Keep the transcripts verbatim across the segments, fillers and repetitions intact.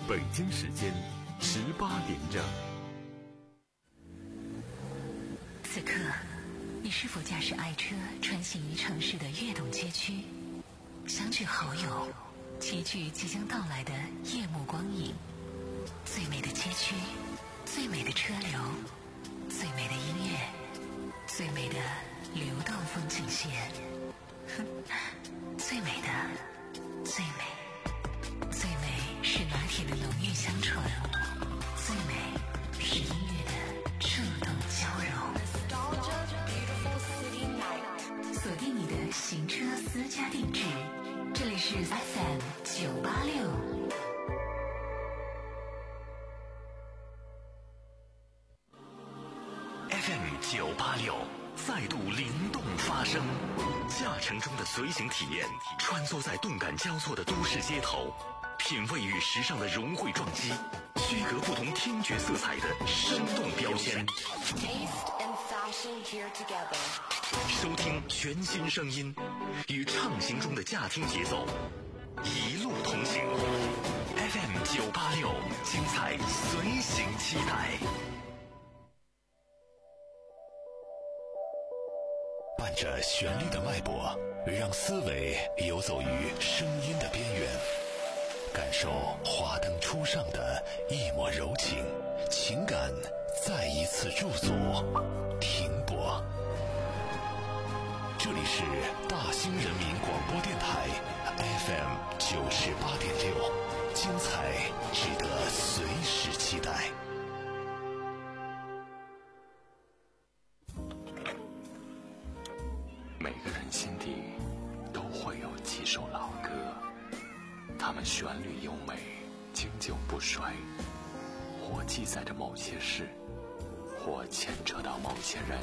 北京时间十八点整。 此刻，你是否驾驶爱车穿行于城市的跃动街区，相聚好友，齐聚即将到来的夜幕光影？最美的街区，最美的车流，最美的音乐，最美的流动风景线，最美的，最美，最美是拿铁的浓郁香醇，最美是音乐的触动交融。锁定你的行车私家定制，这里是 F M 九八六。 F M 九八六再度灵动发声，驾乘中的随行体验，穿梭在动感交错的都市街头，品味与时尚的融汇撞击，区隔不同听觉色彩的生动标签。收听全新声音，与畅行中的驾听节奏一路同行。F M 九八六，精彩随行期待。伴着旋律的脉搏，让思维游走于声音的边缘，感受华灯初上的一抹柔情，情感再一次驻足停泊。这里是大兴人民广播电台 F M 九十八点六，精彩值得随时期待。 每个人心底都会有几首老歌，它们旋律优美，经久不衰，或记载着某些事，或牵扯到某些人。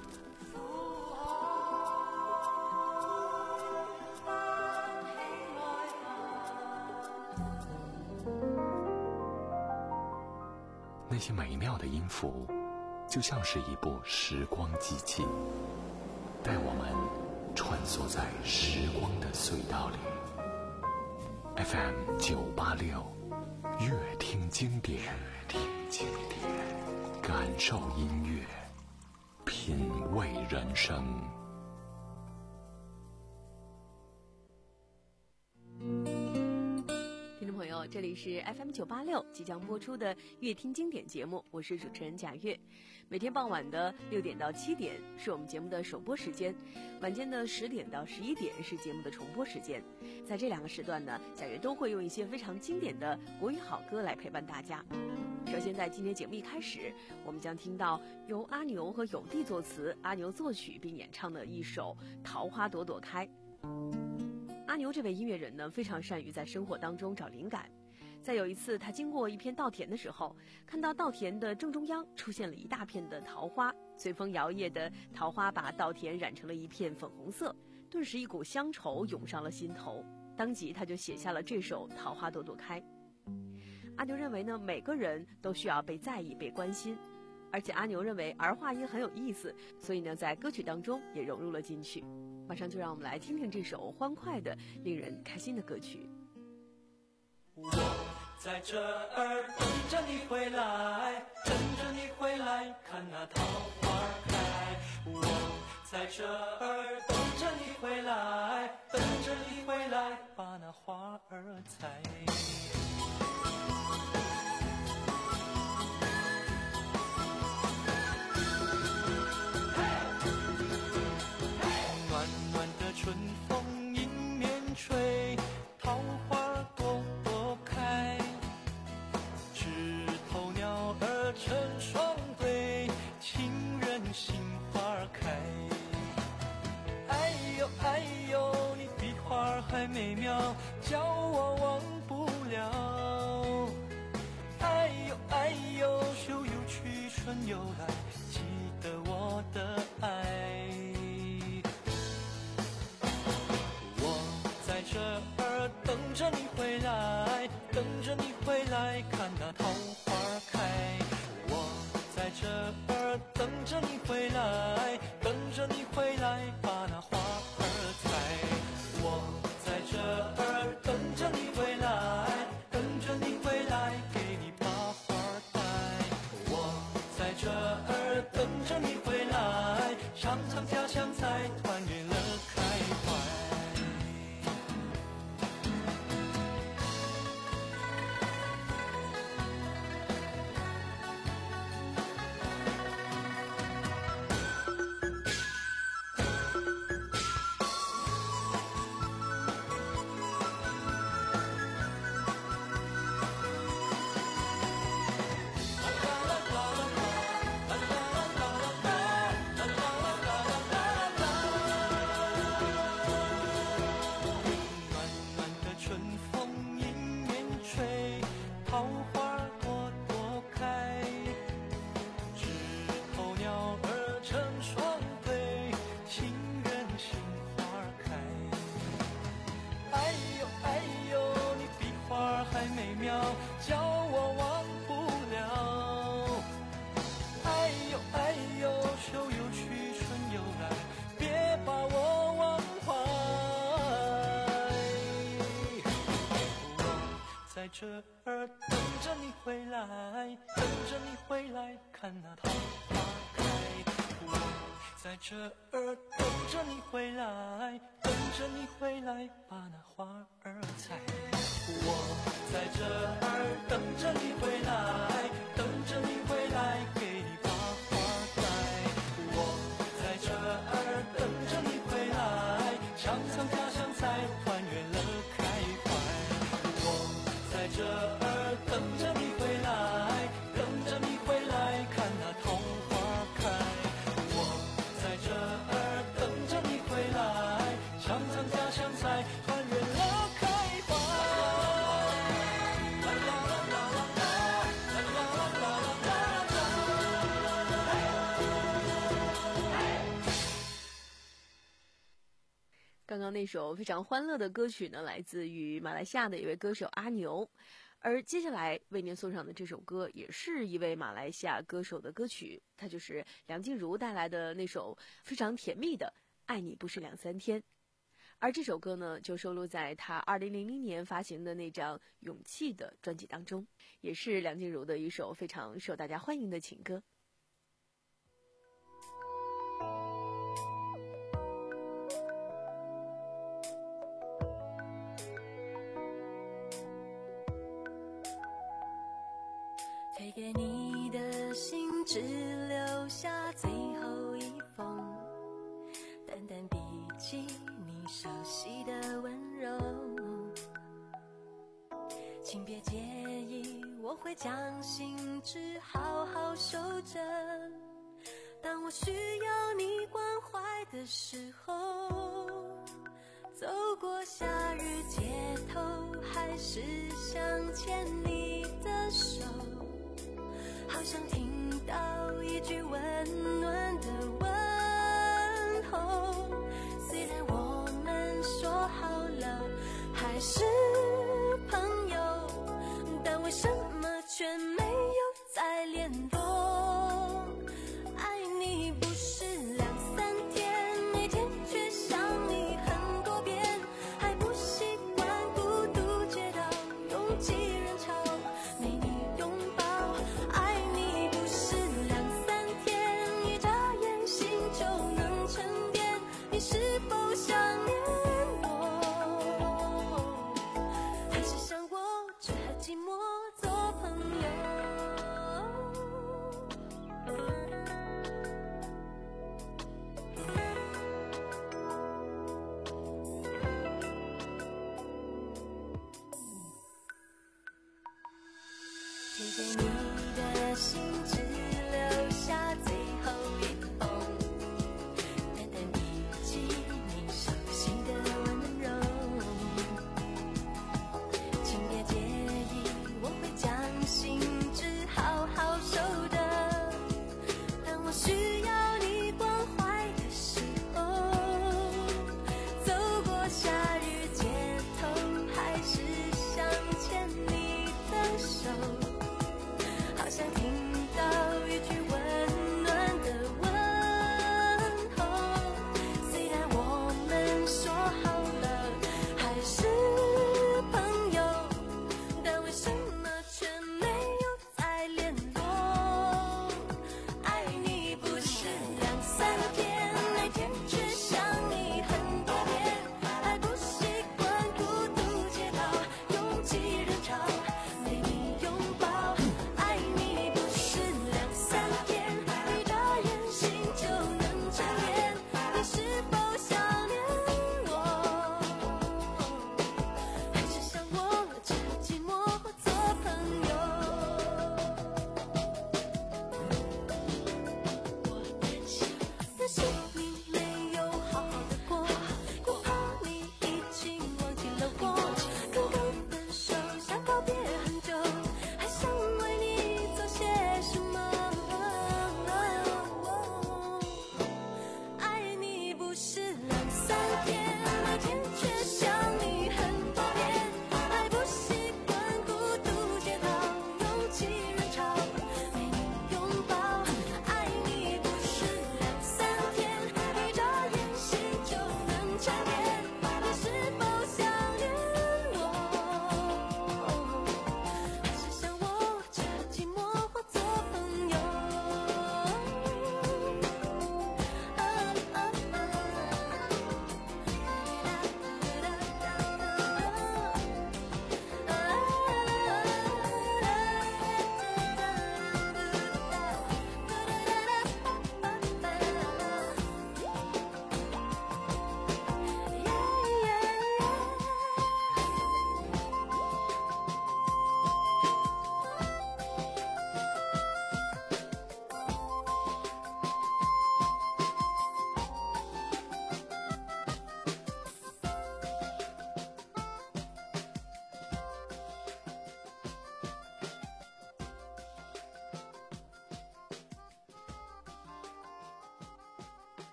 那些美妙的音符，就像是一部时光机器，带我们穿梭在时光的隧道里。 F M 九八六，乐听经典，乐听经典，感受音乐，品味人生。 听众朋友，这里是 F M 九八六即将播出的乐听经典节目，我是主持人贾月。每天傍晚的六点到七点是我们节目的首播时间，晚间的十点到十一点是节目的重播时间。在这两个时段呢，贾月都会用一些非常经典的国语好歌来陪伴大家。首先在今天节目一开始，我们将听到由阿牛和永弟作词，阿牛作曲并演唱的一首《桃花朵朵开》。阿牛这位音乐人呢，非常善于在生活当中找灵感。在有一次他经过一片稻田的时候，看到稻田的正中央出现了一大片的桃花，随风摇曳的桃花把稻田染成了一片粉红色，顿时一股乡愁涌上了心头，当即他就写下了这首《桃花朵朵开》。阿牛认为呢，每个人都需要被在意被关心，而且阿牛认为儿化音很有意思，所以呢在歌曲当中也融入了进去。马上就让我们来听听这首欢快的令人开心的歌曲。 我在这儿等着你回来，等着你回来看那桃花开。我在这儿等着你回来，等着你回来把那花儿采。春风迎面吹，桃花朵朵开，枝头鸟儿成双对，情人心花开。哎呦哎呦，你比花还美妙，叫我忘不了。哎呦哎呦，秋又去春又来，记得我的爱。在这儿等着你回来，等着你回来看那桃花开。我在这儿等着你回来，等着你回来把那花儿采。我在这儿等着你回来，等着你回来还美妙，叫我忘不了。哎呦哎呦，秋又去春又来，别把我忘怀。我在这儿等着你回来，等着你回来看那桃花开。我在这儿等着你回来，等着你回来把那花儿采。我在这儿等着你回来，等着你回来给你把花戴。我在这儿等着你回来，尝尝家乡菜，团圆了开怀。我在这儿等着你回来，等着你回来看那桃花开。我在这儿等着你回来，尝尝家乡菜，团圆了开怀。 刚刚那首非常欢乐的歌曲呢，来自于马来西亚的一位歌手阿牛。而接下来为您送上的这首歌，也是一位马来西亚歌手的歌曲，它就是梁静茹带来的那首非常甜蜜的《爱你不是两三天》。而这首歌呢，就收录在她二零零零年发行的那张《勇气》的专辑当中，也是梁静茹的一首非常受大家欢迎的情歌。 推给你的信只留下最后一封，淡淡笔记你熟悉的温柔，请别介意，我会将信纸好好收着，当我需要你关怀的时候，走过夏日街头，还是想牵你的手，好想听到一句温暖的问候，虽然我们说好了还是朋友，但为什么却没有再联络。爱你不是两三天，每天却想你很多遍，还不习惯孤独街道拥挤人潮，没你拥抱。爱你不是两三天，一眨眼心就能沉淀，你是否想念我，还是想过只和寂寞做朋友。贴给你的信只留下最后一封，淡淡笔记你熟悉的温柔，请别介意，我会将信纸好好收着，当我需要你关怀的时候，走过夏日街头，还是想牵你的手，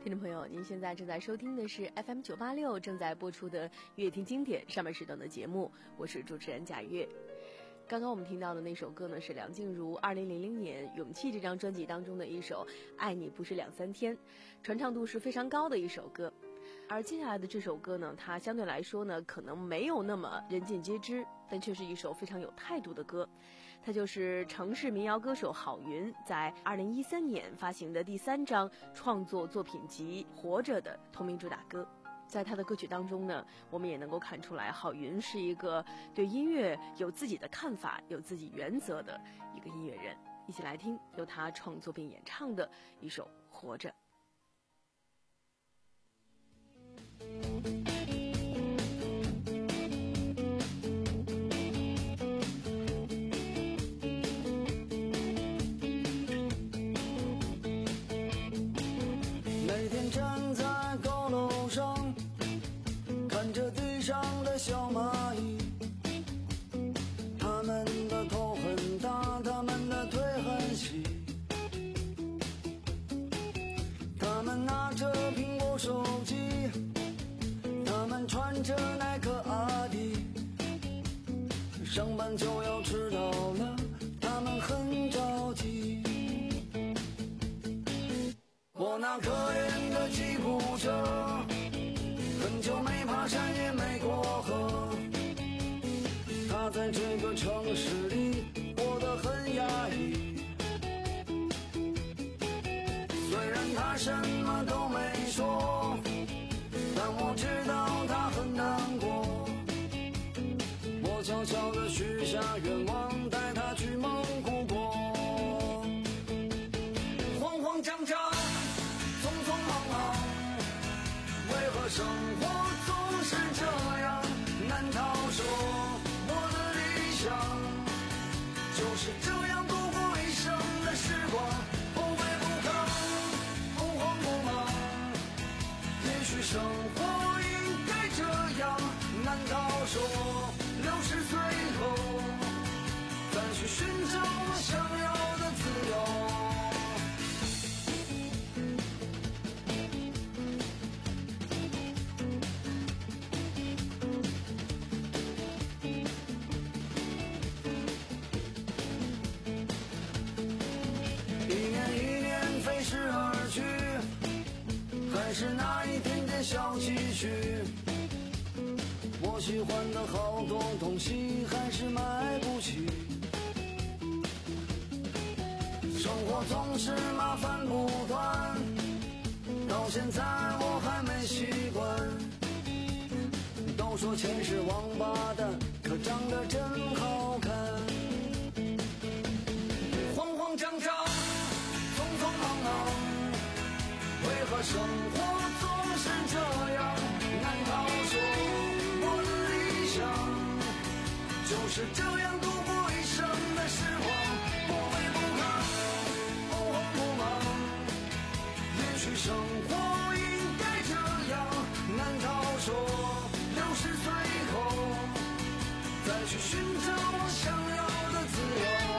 听众朋友，您现在正在收听的是 F M 九八六正在播出的乐听经典上半时段的节目，我是主持人贾月。刚刚我们听到的那首歌呢，是梁静茹二零零零年《勇气》这张专辑当中的一首《爱你不是两三天》，传唱度是非常高的一首歌。而接下来的这首歌呢，它相对来说呢，可能没有那么人尽皆知，但却是一首非常有态度的歌。它就是城市民谣歌手郝云在二零一三年发行的第三张创作作品集《活着》的同名主打歌。在他的歌曲当中呢，我们也能够看出来，郝云是一个对音乐有自己的看法、有自己原则的一个音乐人。一起来听由他创作并演唱的一首《活着》。 每天站在高楼上，看着地上的小蚂蚁，它们的头很大，它们的腿很细，它们拿着苹果手机，它们穿着耐克阿迪，上班就要迟到了，它们很着急。我那可怜的吉普车，很久没爬山也没过河，他在这个城市里活得很压抑。虽然他什么都没说，但我知道他很难过。我悄悄地许下愿望，带他去蒙古国。慌慌张张，匆匆忙忙，为何生活总是这样？难道说我的理想就是这样度过一生的时光？不卑不亢，不慌不忙，也许生活应该这样。难道说六十岁后再去寻找我想要的自由？还是那一点点小积蓄，我喜欢的好多东西还是买不起。生活总是麻烦不断，到现在我还没习惯。都说钱是王八蛋，可长得真好看。慌慌张张，匆匆忙忙，为何生活总是这样？难道说我的理想就是这样度过一生的时光？不卑不亢，不慌不忙，也许生活应该这样。难道说六十岁后再去寻找我想要的自由？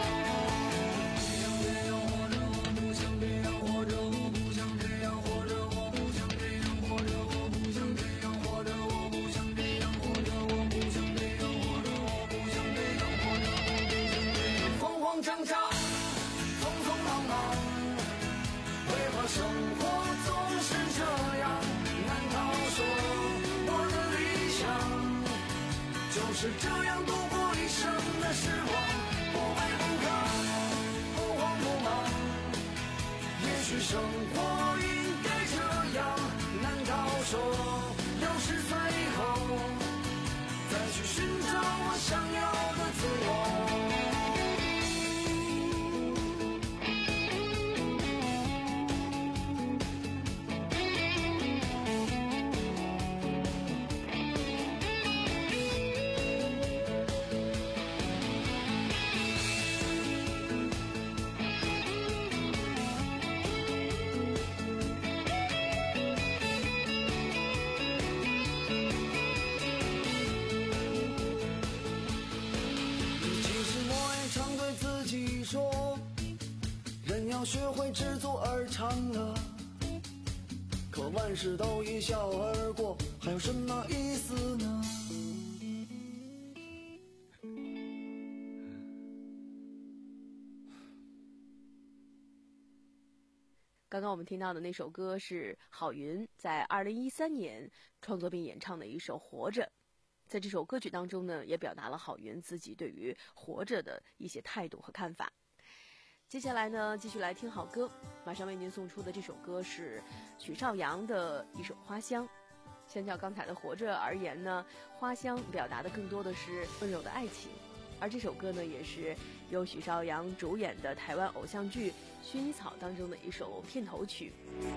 生活总是这样，难道说我的理想就是这样度过一生的时光？不卑不亢，不慌不忙，也许生活应该这样。难道说六十岁后再去寻找我想要的自由？ 万事都一笑而过，还有什么意思呢？ 刚刚我们听到的那首歌是郝云在二零一三年创作并演唱的一首《活着》。在这首歌曲当中呢，也表达了郝云自己对于活着的一些态度和看法。接下来呢，继续来听好歌，马上为您送出的这首歌是许绍洋的一首《花香》。相较刚才的《活着》而言呢，《花香》表达的更多的是温柔的爱情，而这首歌呢，也是由许绍洋主演的台湾偶像剧《薰衣草》当中的一首片头曲。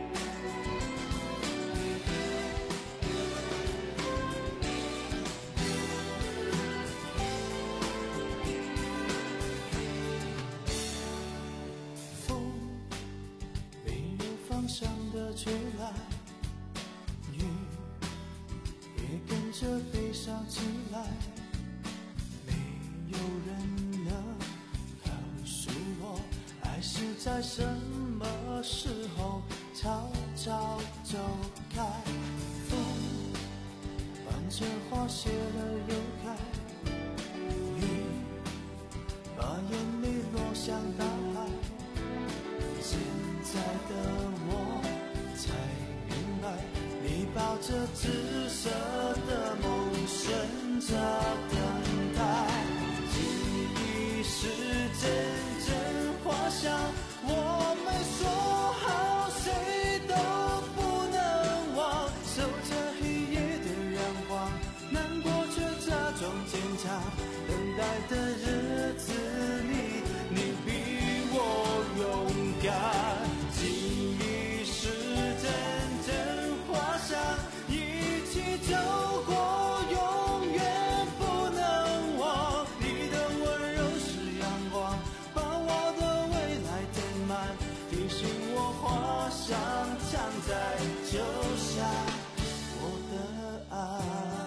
风没有方向的吹来，雨也跟着悲伤起来，没有人能告诉我爱是在什么时候悄悄走开。风伴着花谢了又开，雨把眼泪落向大海，现在的我才明白，你抱着紫色的梦选择等待。记忆是阵阵花香，我们说好谁都不能忘，守着黑夜的阳光，难过却假装坚强，等待的日子里你比我勇敢。记忆是阵阵花香，一起走过永远不能忘，你的温柔是阳光，把我的未来填满，提醒我花香藏在酒下，我的爱。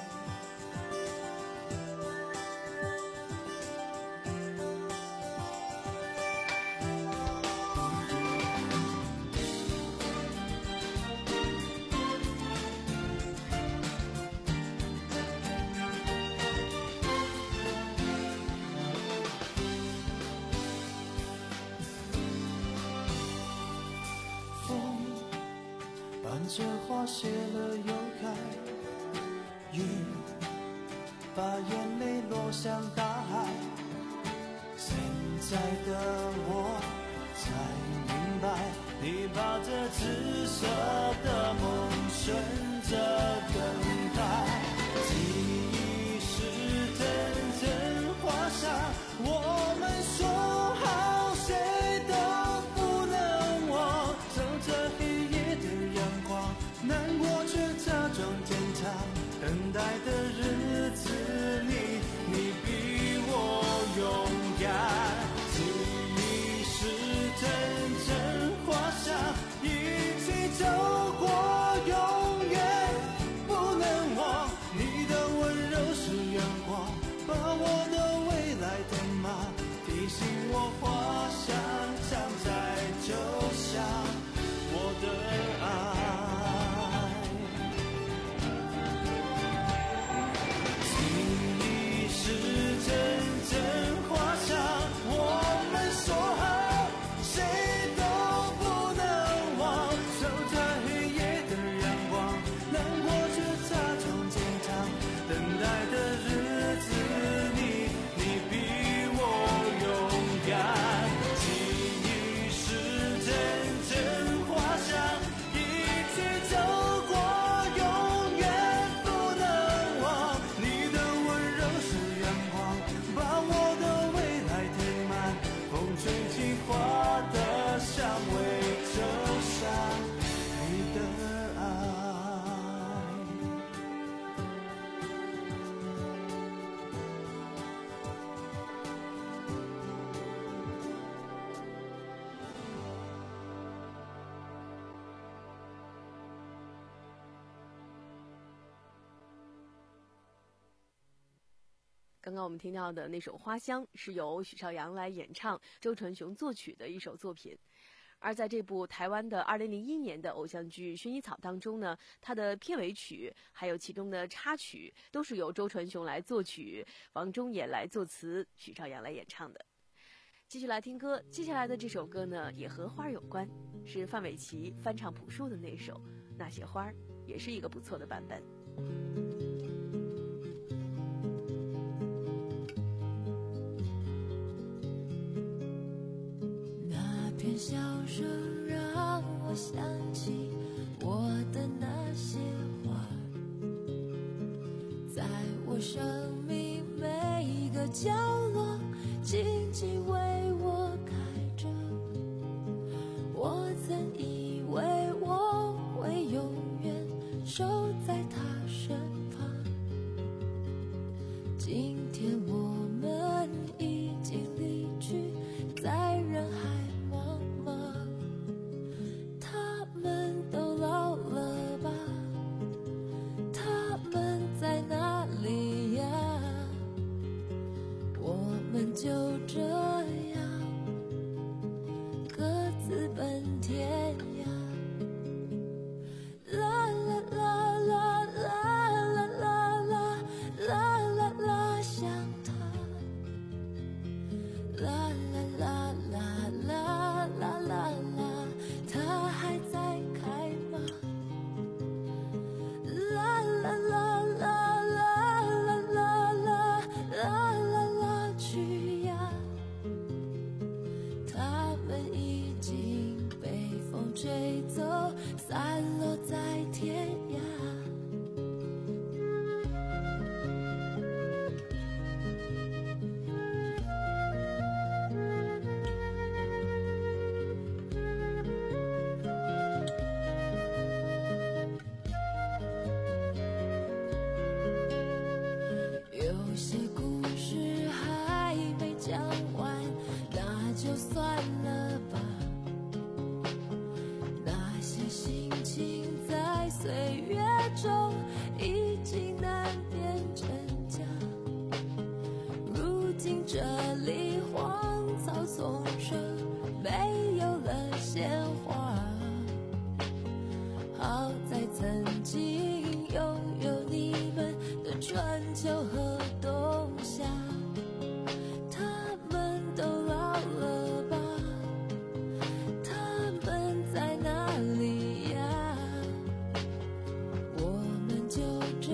这花谢了又开，雨把眼泪落向大海，现在的我才明白，你把这紫色的梦选择等待。记忆是阵阵花香，我们说好谁都不能忘，守着黑夜的阳光，难过却假装坚强，等待的日子里你比我勇敢。记忆是阵阵花香，一起走过永远不能忘，你的温柔是阳光，把我的未来填满，提醒我花香藏在酒下，我的爱。是阵阵花香，我们说好谁都不能忘，守在黑夜的阳光，难过却假装坚强，等待的日子里你比我勇敢。记忆是阵阵花香，一起走过永远不能忘，你的温柔是阳光，把我的未来填满，风吹起花的香味，就像你的爱。 刚刚我们听到的那首《花香》是由许绍洋来演唱，周传雄作曲的一首作品。 而在这部台湾的二零零一年的偶像剧《薰衣草》当中呢，它的片尾曲还有其中的插曲都是由周传雄来作曲，王中岩来作词，许绍洋来演唱的。继续来听歌，接下来的这首歌呢也和花有关，是范玮琪翻唱朴树的那首《那些花》，也是一个不错的版本。 那篇小说让我想起我的那些花，在我生命每一个角落静静为我开着。我曾以为我会永远守在他身旁，今天我们已经离去，在人海茫茫。他们都老了吧？他们在哪里呀？我们就这样各自奔天涯。啦啦啦啦啦啦啦啦啦啦啦，想他。啦啦啦啦啦啦啦啦，他还在开吗？啦啦啦啦啦啦啦啦啦啦啦，去呀！他们已经被风吹走，散落在天涯。有些故事还没讲完，那就算了吧。那些心情在岁月中已经难辨真假。如今这里荒草丛生，没有了鲜花。好在曾经拥有你们的春秋和冬夏。他们都老了吧？他们在哪里呀？我们就这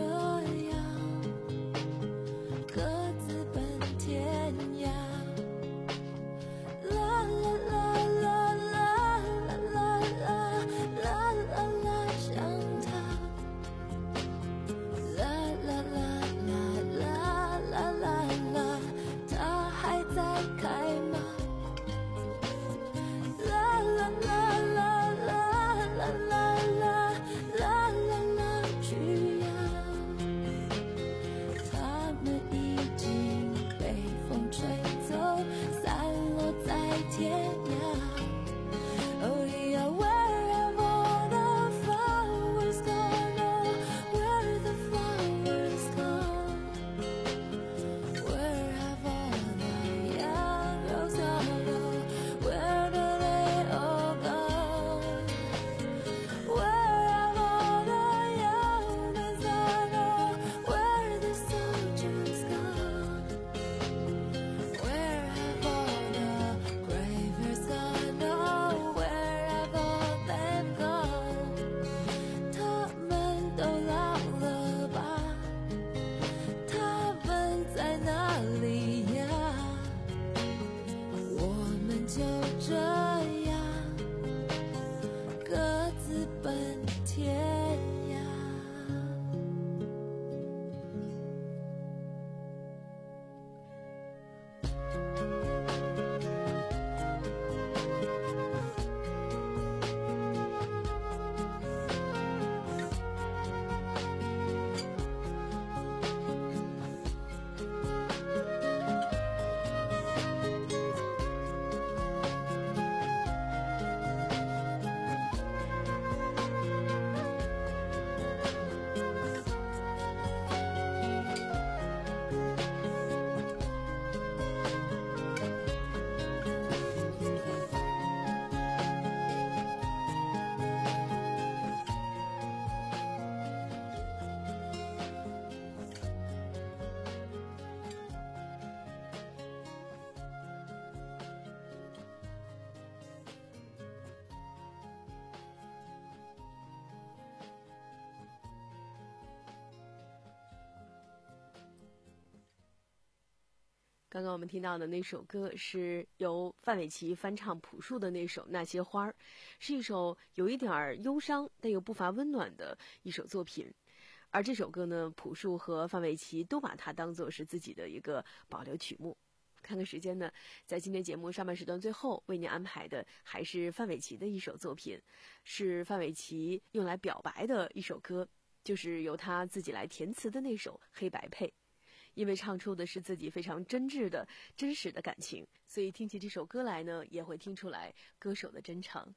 刚刚我们听到的那首歌是由范玮琪翻唱朴树的那首《那些花儿》，是一首有一点忧伤但又不乏温暖的一首作品。而这首歌呢，朴树和范玮琪都把它当作是自己的一个保留曲目。看看时间呢，在今天节目上半时段最后为您安排的还是范玮琪的一首作品，是范玮琪用来表白的一首歌，就是由他自己来填词的那首《黑白配》。因为唱出的是自己非常真挚的真实的感情，所以听起这首歌来呢，也会听出来歌手的真诚。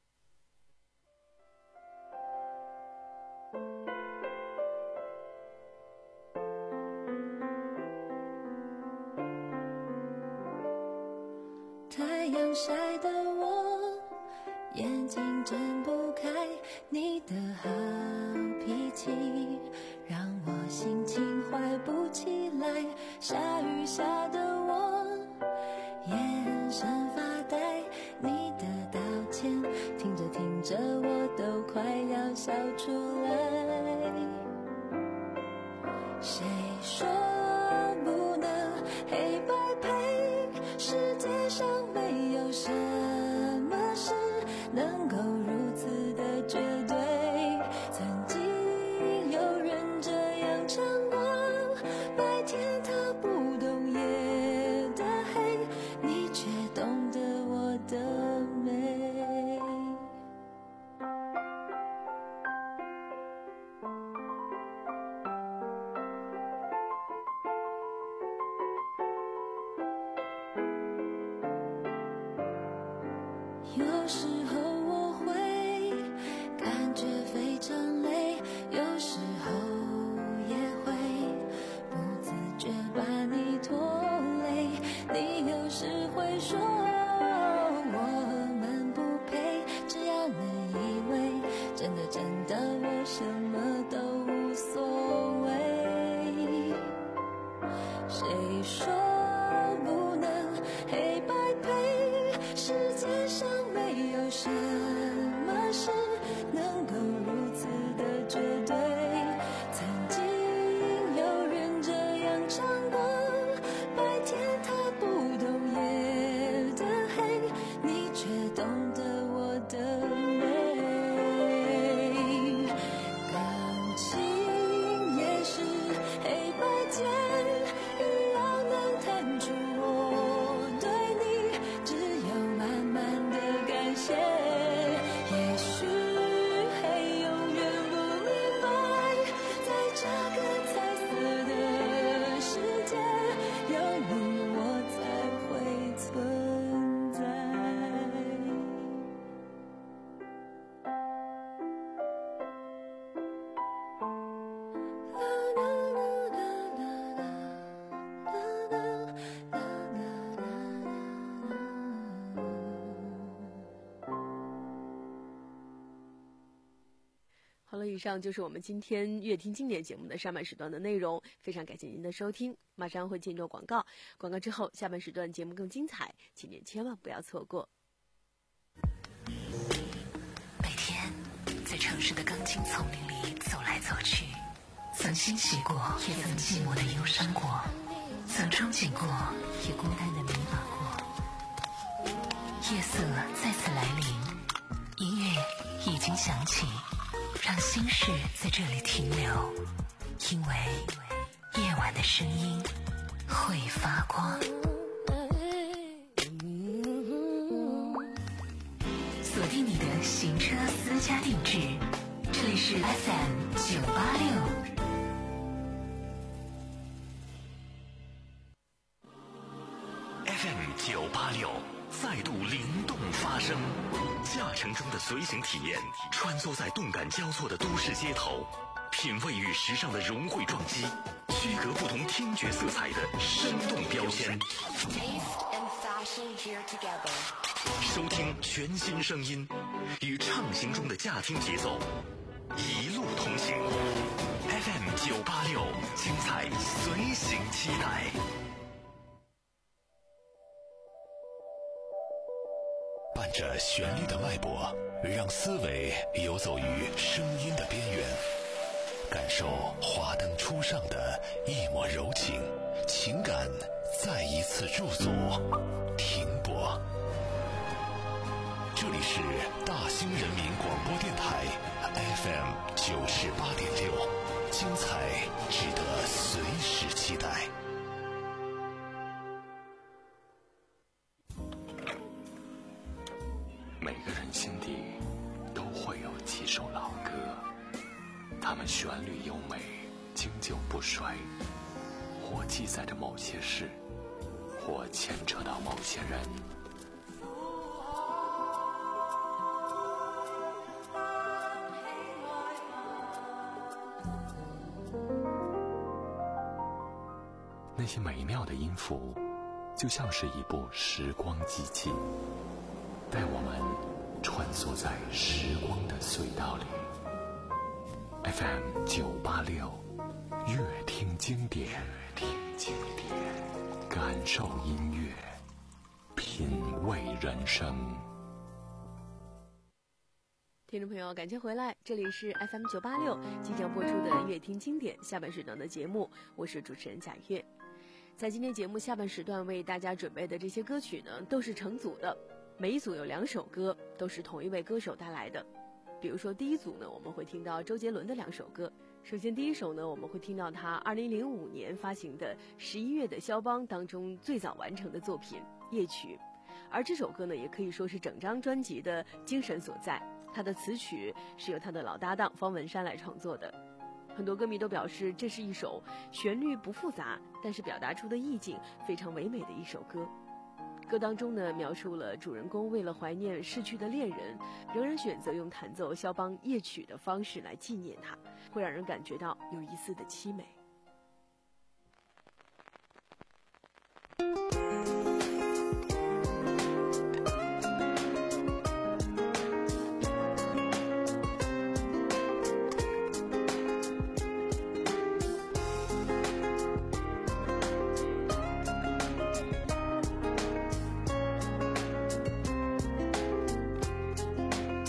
太阳晒得我眼睛睁不开，你的好脾气让我心情坏不起来，下雨下得我眼神发呆，你的道歉听着听着我都快要笑出来。谁说不能黑白配？世界上没有什么事能够如此的绝对，曾经有人这样唱过，白天他不懂夜的黑，你却懂得我的美。有时候我会感觉非常累，有时候也会不自觉把你拖累，你有时会说我们不配，只要你以为真的真的我什么都无所谓。谁说不能黑白配？世界上没有什么事能够如此的绝对，曾经有人这样唱过，白天他不懂夜的黑，你却懂得我的美。感情也是黑白间，雨要能弹出我对你只有慢慢的感谢，也许还永远不明白，在这个彩色的世界，有你我才会存在。 好了，以上就是我们今天乐听经典节目的上半时段的内容，非常感谢您的收听。马上会进入广告，广告之后下半时段节目更精彩，请您千万不要错过。 每天在城市的钢筋丛林里走来走去，曾欣喜过，也曾寂寞的忧伤过，曾憧憬过，也孤单的迷茫过。夜色再次来临，音乐已经响起，让心事在这里停留，因为夜晚的声音会发光。锁定你的行车私家定制，这里是 F M 九八六。 F M 九八六再度灵动发声，驾乘中的随行体验，穿梭在动感交错的都市街头，品味与时尚的融汇撞击，区隔不同听觉色彩的生动标签。收听全新声音，与畅行中的驾听节奏，一路同行。F M 九八六，精彩随行期待。伴着旋律的脉搏，让思维游走于声音的边缘，感受华灯初上的一抹柔情，情感再一次驻足，停泊。这里是大兴人民广播电台 F M 九十八点六，精彩值得随时期待。 每个人心底都会有几首老歌，它们旋律优美，经久不衰，或记载着某些事，或牵扯到某些人。那些美妙的音符，就像是一部时光机器，带我们穿梭在时光的隧道里。F M 九八六，乐听经典，乐听经典，感受音乐，品味人生。 听众朋友，感谢回来，这里是 F M 九八六即将播出的乐听经典下半时段的节目，我是主持人贾月。在今天节目下半时段为大家准备的这些歌曲呢，都是成组的，每一组有两首歌，都是同一位歌手带来的。比如说第一组呢，我们会听到周杰伦的两首歌。首先第一首呢，我们会听到他二零零五年发行的十一月的肖邦当中最早完成的作品《夜曲》，而这首歌呢，也可以说是整张专辑的精神所在。他的词曲是由他的老搭档方文山来创作的。很多歌迷都表示，这是一首旋律不复杂，但是表达出的意境非常唯美的一首歌。歌当中呢，描述了主人公为了怀念逝去的恋人，仍然选择用弹奏肖邦夜曲的方式来纪念他，会让人感觉到有一丝的凄美。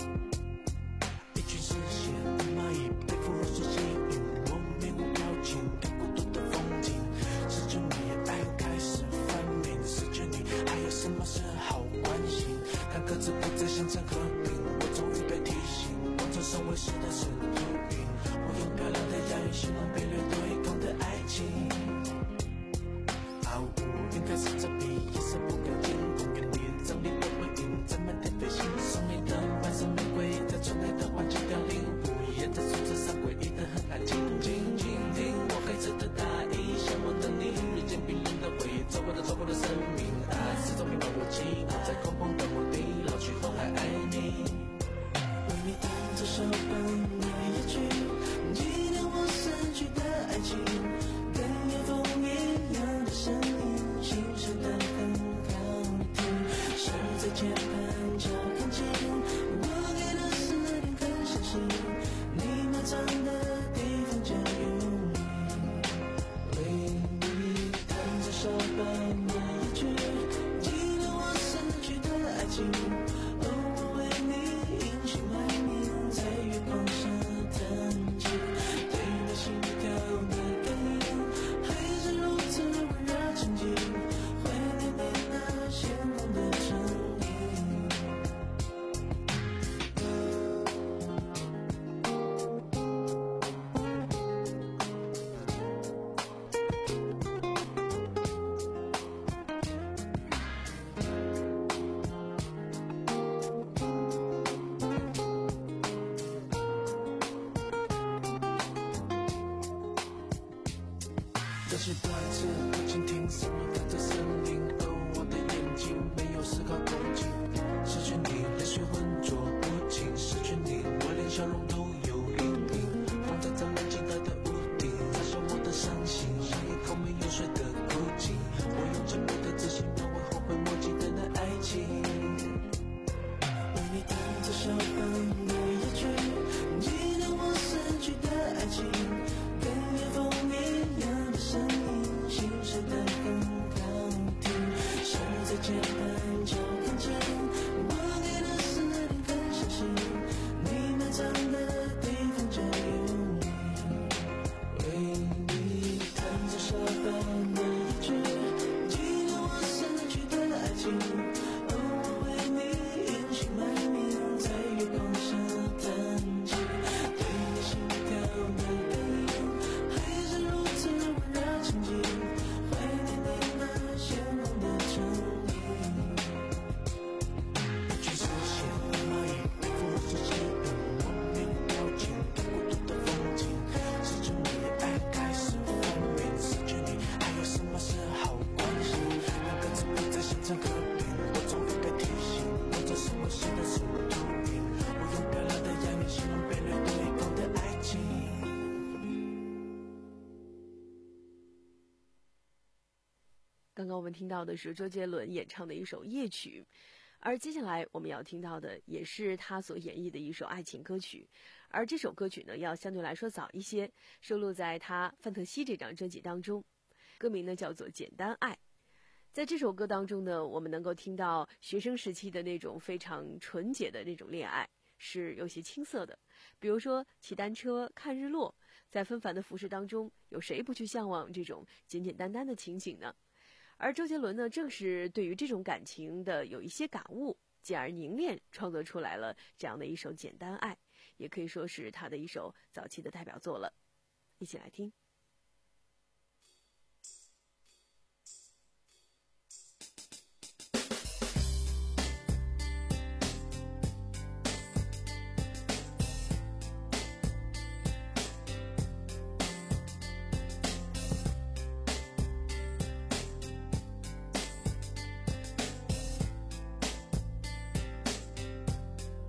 一群视线，蚂蚁被俘所吸引，我面无表情， 刚刚我们听到的是周杰伦演唱的一首夜曲，而接下来我们要听到的也是他所演绎的一首爱情歌曲，而这首歌曲呢要相对来说早一些，收录在他《范特西》这张专辑当中，歌名呢叫做《简单爱》。在这首歌当中呢，我们能够听到学生时期的那种非常纯洁的那种恋爱，是有些青涩的，比如说骑单车看日落，在纷繁的浮世当中，有谁不去向往这种简简单单的情景呢？而周杰伦呢，正是对于这种感情的有一些感悟，进而凝练创作出来了这样的一首《简单爱》，也可以说是他的一首早期的代表作了。一起来听。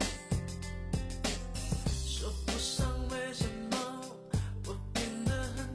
说不上为什么我变得很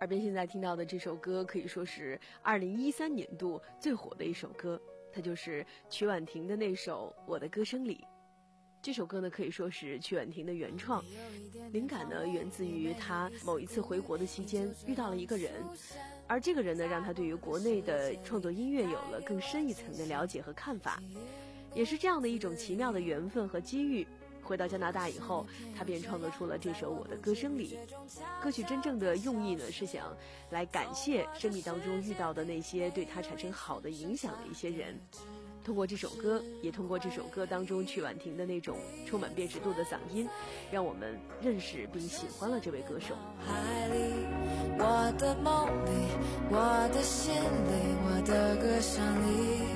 耳边现在听到的这首歌可以说是二零一三年度最火的一首歌，它就是曲婉婷的那首《我的歌声里》。这首歌呢可以说是曲婉婷的原创，灵感呢源自于她某一次回国的期间遇到了一个人，而这个人呢让她对于国内的创作音乐有了更深一层的了解和看法。也是这样的一种奇妙的缘分和机遇，回到加拿大以后，她便创作出了这首《我的歌声里》。歌曲真正的用意呢是想来感谢生命当中遇到的那些对她产生好的影响的一些人。通过这首歌，也通过这首歌当中曲婉婷的那种充满辨识度的嗓音，让我们认识并喜欢了这位歌手。 海里，我的梦里，我的心里，我的歌声里，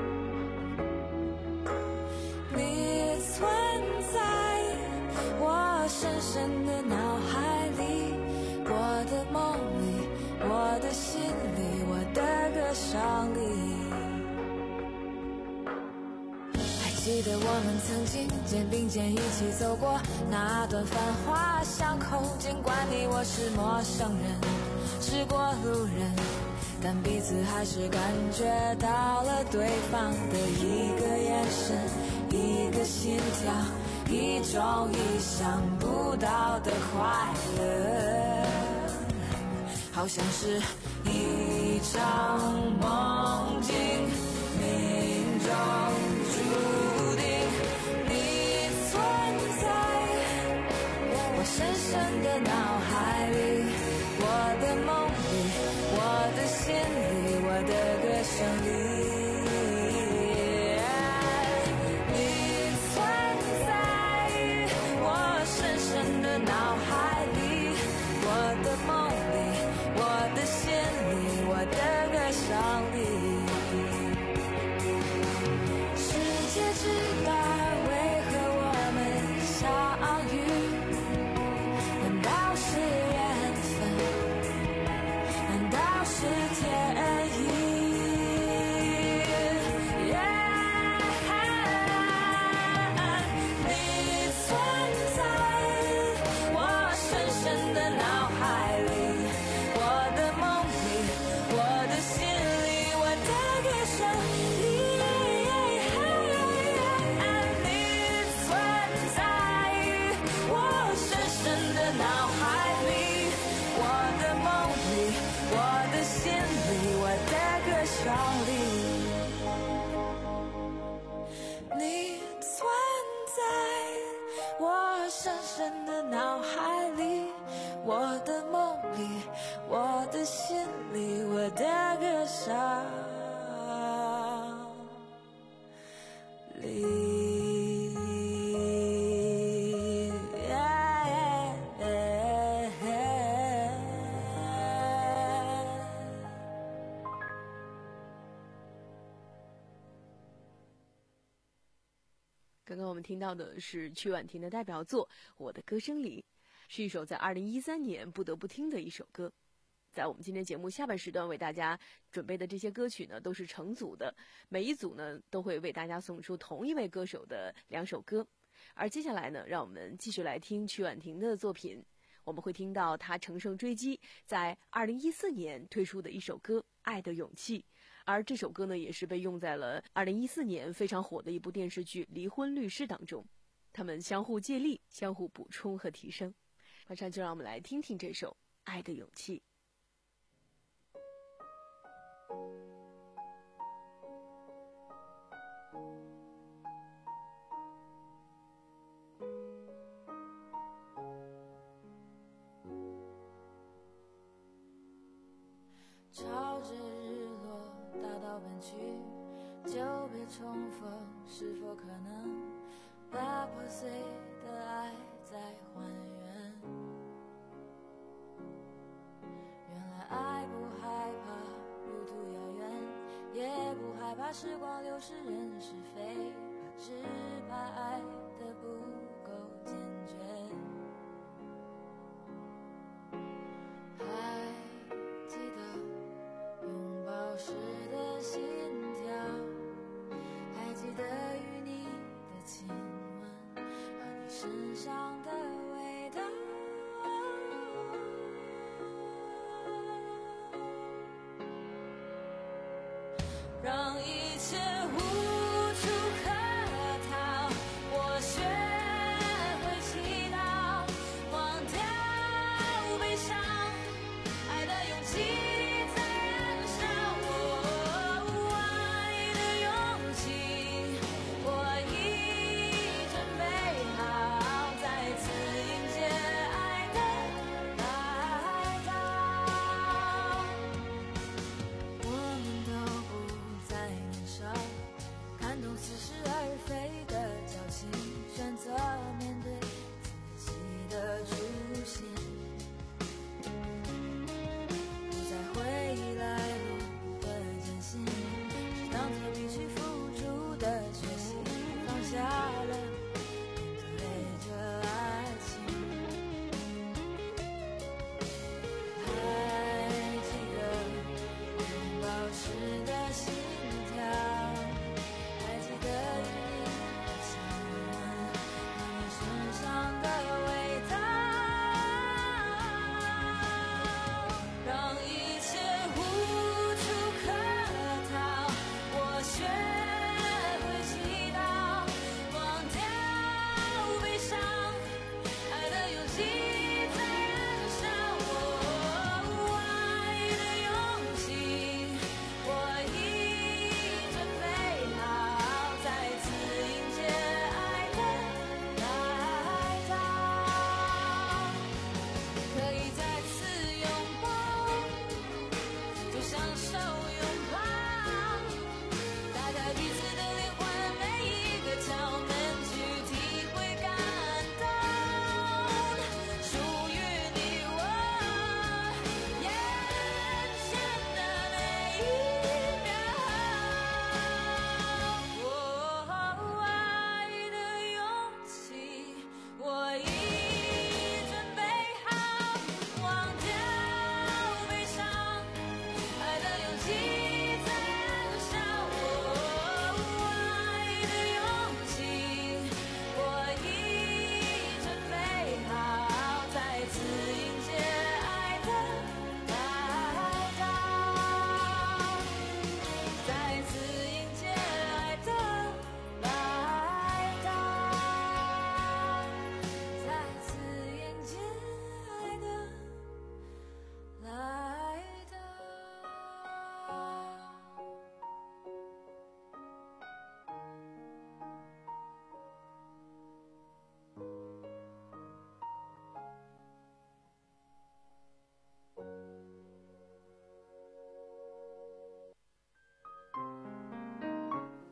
你存在我深深的脑海里，我的梦里，我的心里，我的歌声里。记得我们曾经肩并肩一起走过那段繁华巷口，尽管你我是陌生人，是过路人，但彼此还是感觉到了对方的一个眼神，一个心跳，一种意想不到的快乐，好像是一场梦境，命中注定你存在我深深的脑海里，我的梦里，我的心里，我的歌声里，你存在我深深的脑海里，我的梦里，我的心里，我的歌声里。世界之大，为何我们相遇？难道是缘分？难道是天意？ Yeah, 你存在我深深的脑海里，我的梦里，我的心里，我的歌声里。 你存在我深深的脑海里，我的梦里，我的心里，我的歌声里。 刚刚我们听到的是曲婉婷的代表作《我的歌声里》，是一首在二零一三年不得不听的一首歌。在我们今天节目下半时段为大家准备的这些歌曲呢，都是成组的，每一组呢都会为大家送出同一位歌手的两首歌。而接下来呢，让我们继续来听曲婉婷的作品，我们会听到她乘胜追击，在二零一四年推出的一首歌《爱的勇气》。 而这首歌呢，也是被用在了二零一四年非常火的一部电视剧《离婚律师》当中，他们相互借力，相互补充和提升。马上就让我们来听听这首《爱的勇气》。 朝着日落大道奔去，久别重逢，是否可能把破碎的爱再还原？原来爱不害怕路途遥远，也不害怕时光流逝人是非，怕只怕爱的不够坚决。还记得拥抱时的心跳，还记得与你的亲吻和你身上的味道。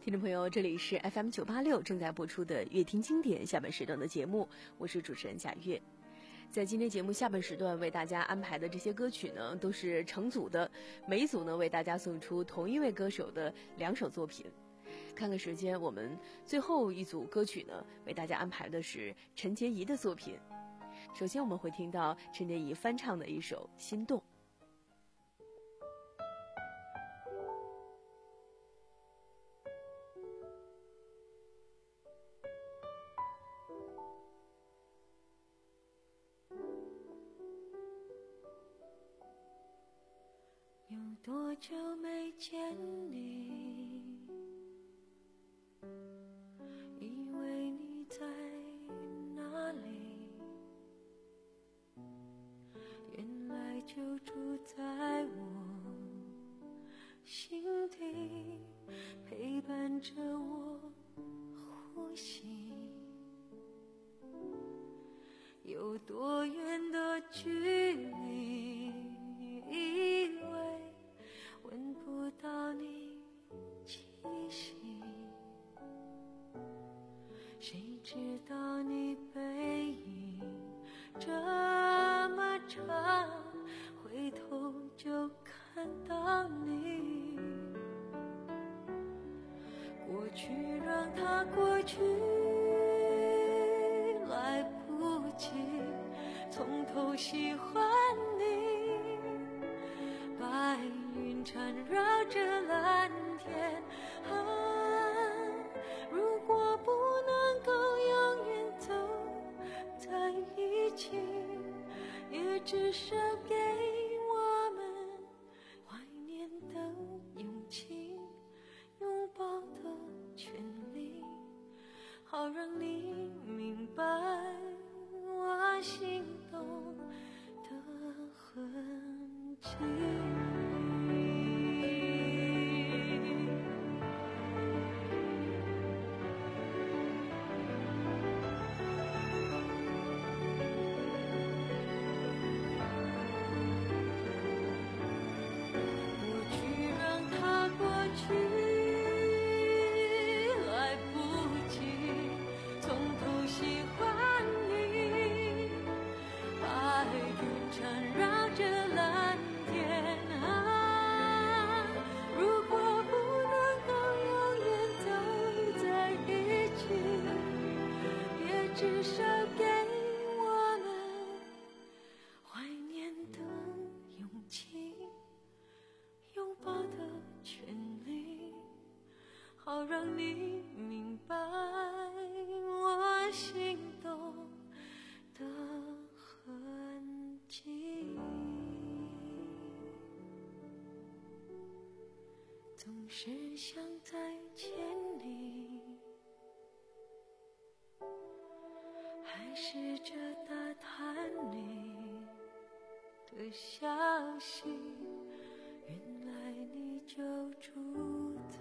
听众朋友，这里是 F M 九八六正在播出的乐听经典下半时段的节目，我是主持人贾月。在今天节目下半时段为大家安排的这些歌曲呢，都是成组的，每一组呢为大家送出同一位歌手的两首作品。看看时间，我们最后一组歌曲呢为大家安排的是陈洁仪的作品。首先我们会听到陈洁仪翻唱的一首《心动》。 有多久没见你，以为你在哪里，原来就住在我心底，陪伴着我呼吸。有多远的距离，以为闻不到你气息，谁知道你背影这么长，回头就看到你。过去让它过去，来不及从头喜欢你。白云缠绕着蓝天，啊，如果不能够永远走在一起，也至少给我们怀念的勇气，拥抱的权利，好让你明白我心动的痕迹。至少给我们怀念的勇气，拥抱的权利，好让你明白我心动的痕迹。总是想再见你，还试着打探你的消息，原来你就住在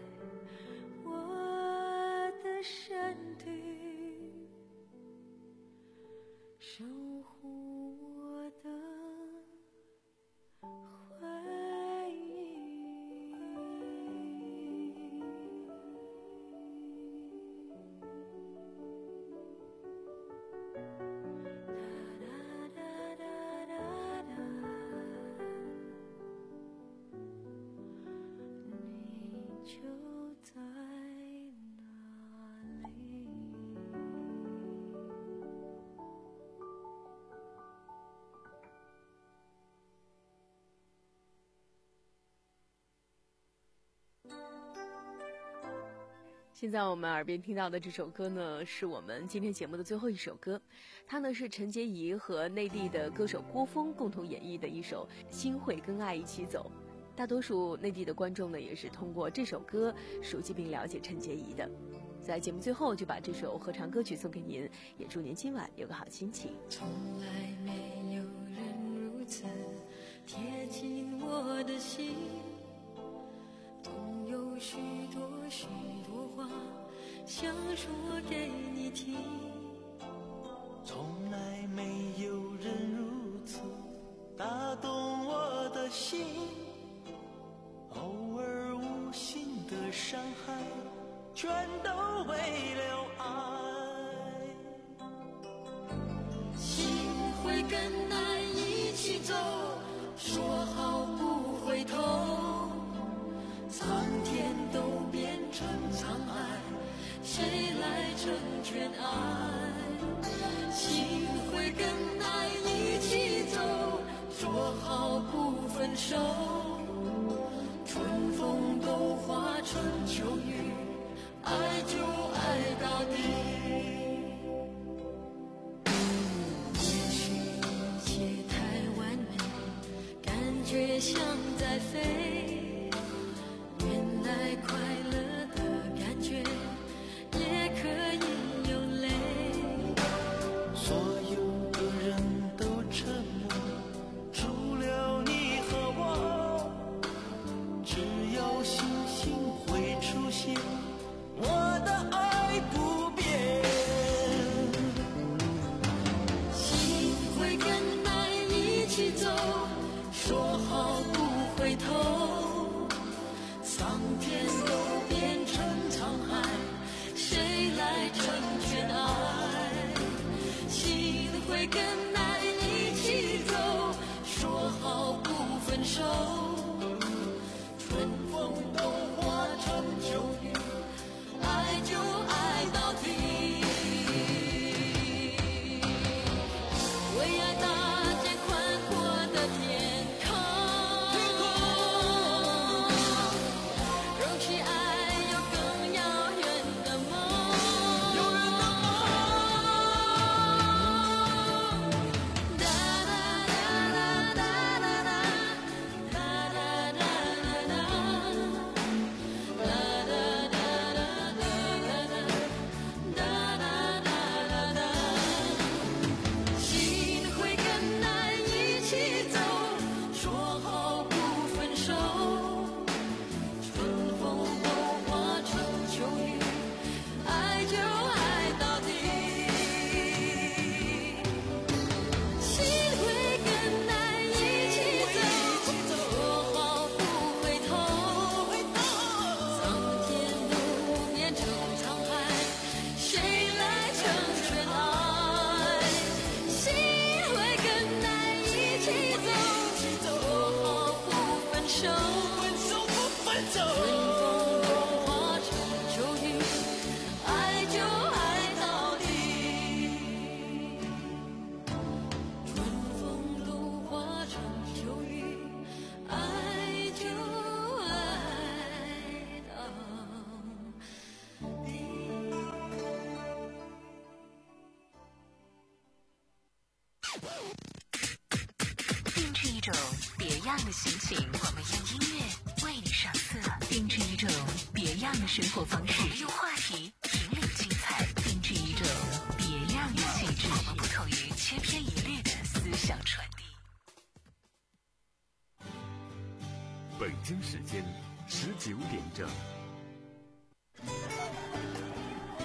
我的身体，守护我的回忆。就在哪里？ 现在我们耳边听到的这首歌呢，是我们今天节目的最后一首歌，它呢是陈洁仪和内地的歌手郭峰共同演绎的一首《心会跟爱一起走》。大多数内地的观众呢，也是通过这首歌熟悉并了解陈洁仪的。在节目最后就把这首合唱歌曲送给您，也祝您今晚有个好心情。 从来没有人如此贴近我的心，总有许多许多话想说给你听。 从来没有人如此打动我的心，偶尔无心的伤害全都为了爱。 心会跟爱一起走，说好不回头，苍天都变成沧海，谁来成全爱？心会跟爱一起走，说好不分手，春风都化成秋雨，爱就爱到底。也许一切太完美，感觉像在飞，原来快乐的感觉也可以有泪。 所有的人都沉默，除了你和我，只有星星会出现，我的爱不变。 心会跟爱一起走，说好不回头，苍天都变成沧海，谁来成全爱？心会跟爱一起走，说好不分手，春风都化成秋雨，爱就爱到底。为爱搭建宽阔的天空，容许爱有更遥远的梦。哒哒哒哒哒哒哒，哒哒哒哒哒，哒哒哒哒哒哒，哒哒哒哒哒。心会跟爱一起走，说好不分手，春风都化成秋雨，爱就爱到底。心会跟爱一起走，说好不回头，苍天都变成沧海，谁来成全爱？心会跟爱一起走，说好不分手，春风都化成秋雨，爱就爱到底。春风都化成秋雨，爱就爱到底。 定制一种别样的心情，我们用音乐为你上色；定制一种别样的生活方式，我们用话题引领精彩；定制一种别样的气质，我们不同于千篇一律的思想传递。 北京时间十九点整。